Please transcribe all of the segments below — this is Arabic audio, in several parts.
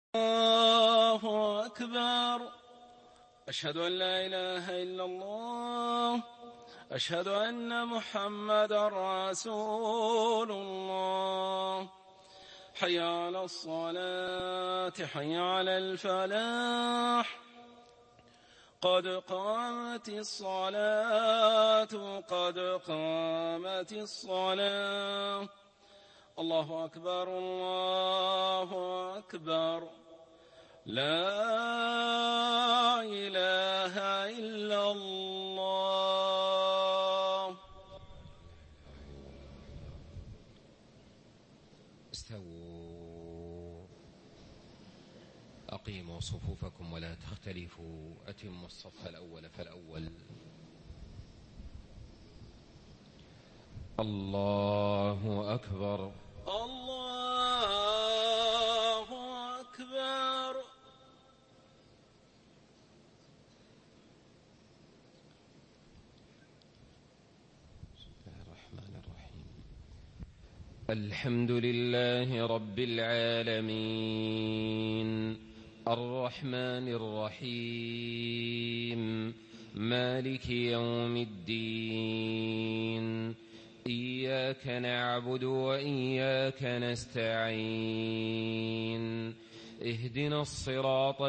الله أكبر. أشهد أن لا إله إلا الله. أشهد أن محمدا رسول الله. حي على الصلاة، حي على الفلاح، قد قامت الصلاة، قد قامت الصلاة. الله أكبر، الله أكبر، لا إله إلا الله. استووا، أقيموا صفوفكم ولا تختلفوا، أتموا الصف الأول فالأول. الله أكبر، الله أكبر. بسم الله الرحمن الرحيم. الحمد لله رب العالمين، الرحمن الرحيم، مالك يوم الدين. إياك نعبد وإياك نستعين. اهدنا الصراط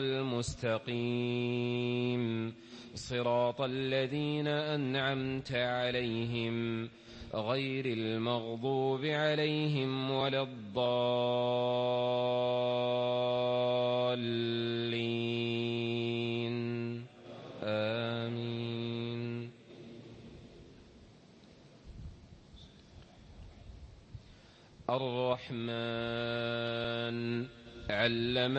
المستقيم، صراط الذين أنعمت عليهم، غير المغضوب عليهم ولا الضالين. آمين. الرحمن علم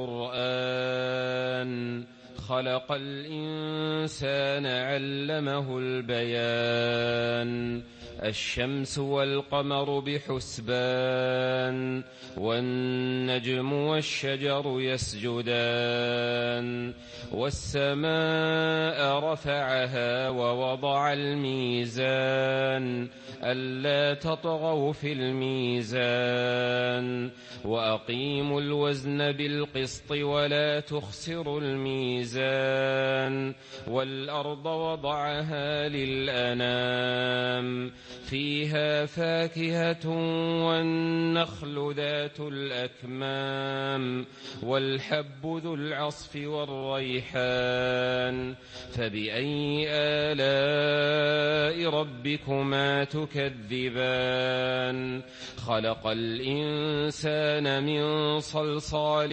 القرآن، خلق الإنسان علمه البيان. الشمس والقمر بحسبان، والنجم والشجر يسجدان. والسماء رفعها ووضع الميزان، ألا تطغوا في الميزان. وأقيموا الوزن بالقسط ولا تخسروا الميزان. والأرض وضعها للأنام، فيها فاكهة والنخل ذات الأكمام، والحب ذو العصف والريحان. فبأي آلاء ربكما تكذبان؟ خلق الإنسان من صلصال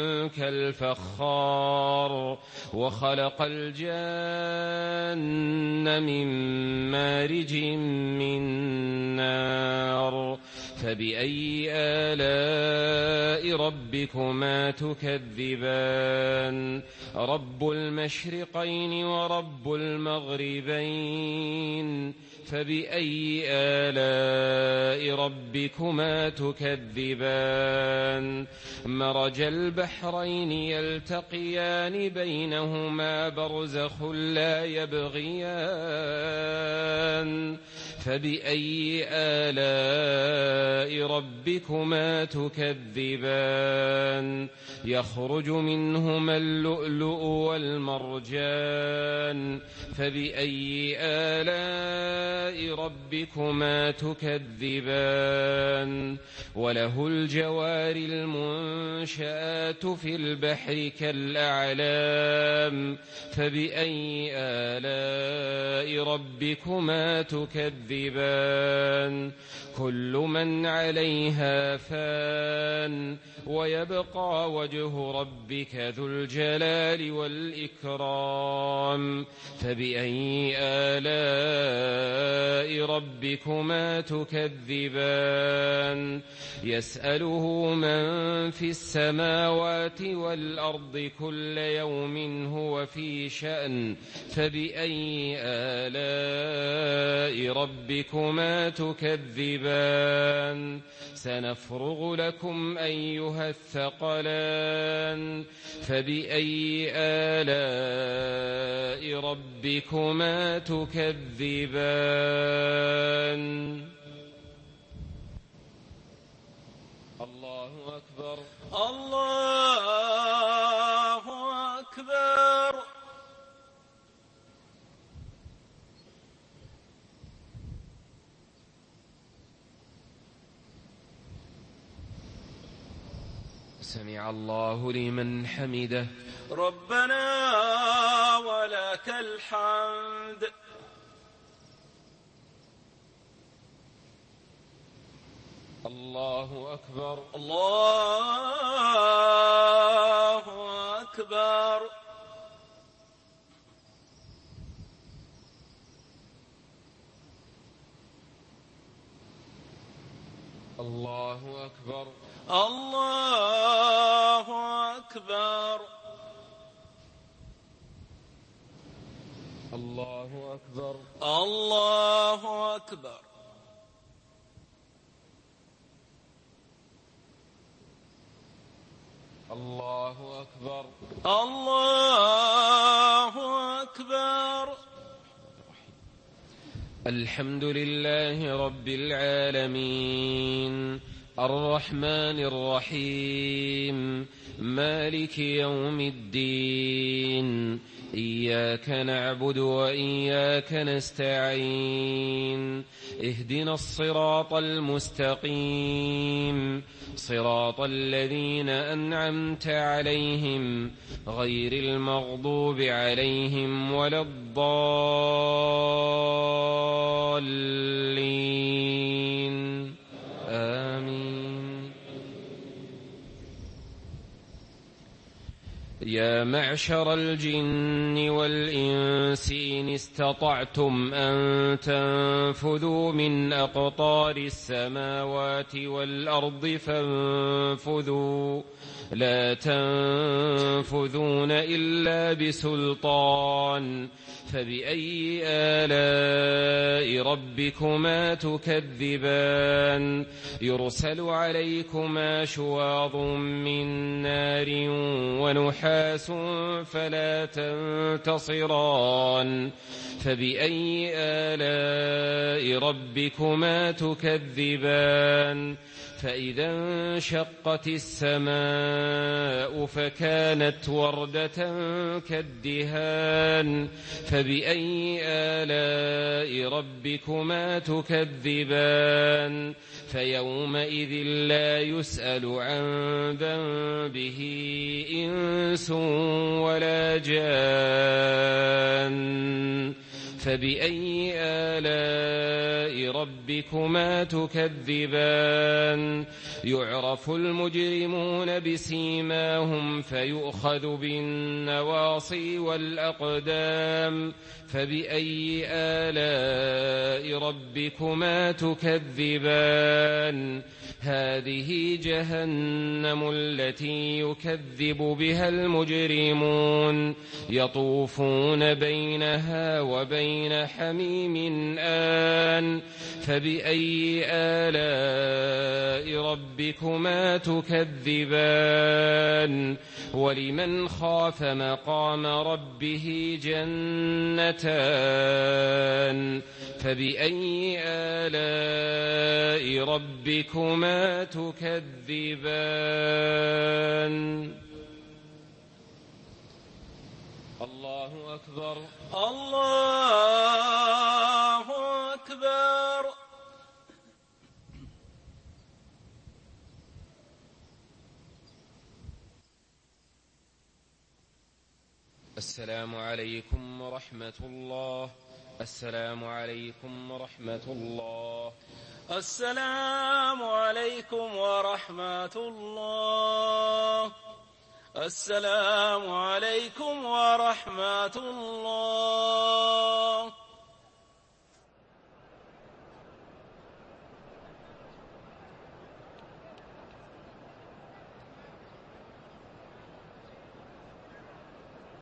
كالفخار، وخلق الجان من مارج من نار. فبأي آلاء ربكما تكذبان؟ رب المشرقين ورب المغربين. فبأي آلاء ربكما تكذبان؟ مرج البحرين يلتقيان، بينهما برزخ لا يبغيان. فبأي آلاء ربكما تكذبان؟ يخرج منهما اللؤلؤ والمرجان. فبأي آلاء ربكما تكذبان؟ وله الجوار المنشآت في البحر كالأعلام. فبأي آلاء ربكما تكذبان؟ كل من عليها فان، ويبقى وجه ربك ذو الجلال والإكرام. فبأي آلاء ربكما تكذبان؟ يسأله من في السماوات والأرض كل يوم هو في شأن. فبأي آلاء ربكما تكذبان؟ سنفرغ لكم أيها الثقلان. فبأي آلاء ربكما تكذبان؟ الله أكبر. الله أكبر. سمع الله لمن حمده. ربنا ولك الحمد. الله أكبر. الله أكبر. الله أكبر. الله أكبر. الله أكبر. الله أكبر. الله أكبر. الله أكبر. الحمد لله رب العالمين الرحمن الرحيم مالك يوم الدين إياك نعبد وإياك نستعين اهدنا الصراط المستقيم صراط الذين أنعمت عليهم غير المغضوب عليهم ولا الضالين آمين. يا معشر الجن والإنس إن استطعتم أن تنفذوا من أقطار السماوات والأرض فانفذوا لا تنفذون إلا بسلطان فبأي آلاء ربكما تكذبان يرسل عليكما شواظ من نار ونحاس فلا تنتصران فبأي آلاء ربكما تكذبان فإذا انشقت السماء فكانت وردة كالدهان فبأي آلاء ربكما تكذبان فيومئذ فلا يسأل عن ذنبه إنس ولا جان فبأي آلاء ربكما تكذبان يعرف المجرمون بسيماهم فيؤخذ بالنواصي والأقدام فبأي آلاء ربكما تكذبان هذه جهنم التي يكذب بها المجرمون يطوفون بينها وبين حميم آن فبأي آلاء ربكما تكذبان ولمن خاف مقام ربه جنتان فبأي آلاء ربكما تكذبان الله أكبر الله أكبر. السلام عليكم ورحمة الله. السلام عليكم ورحمة الله. السلام عليكم ورحمة الله. السلام عليكم ورحمة الله.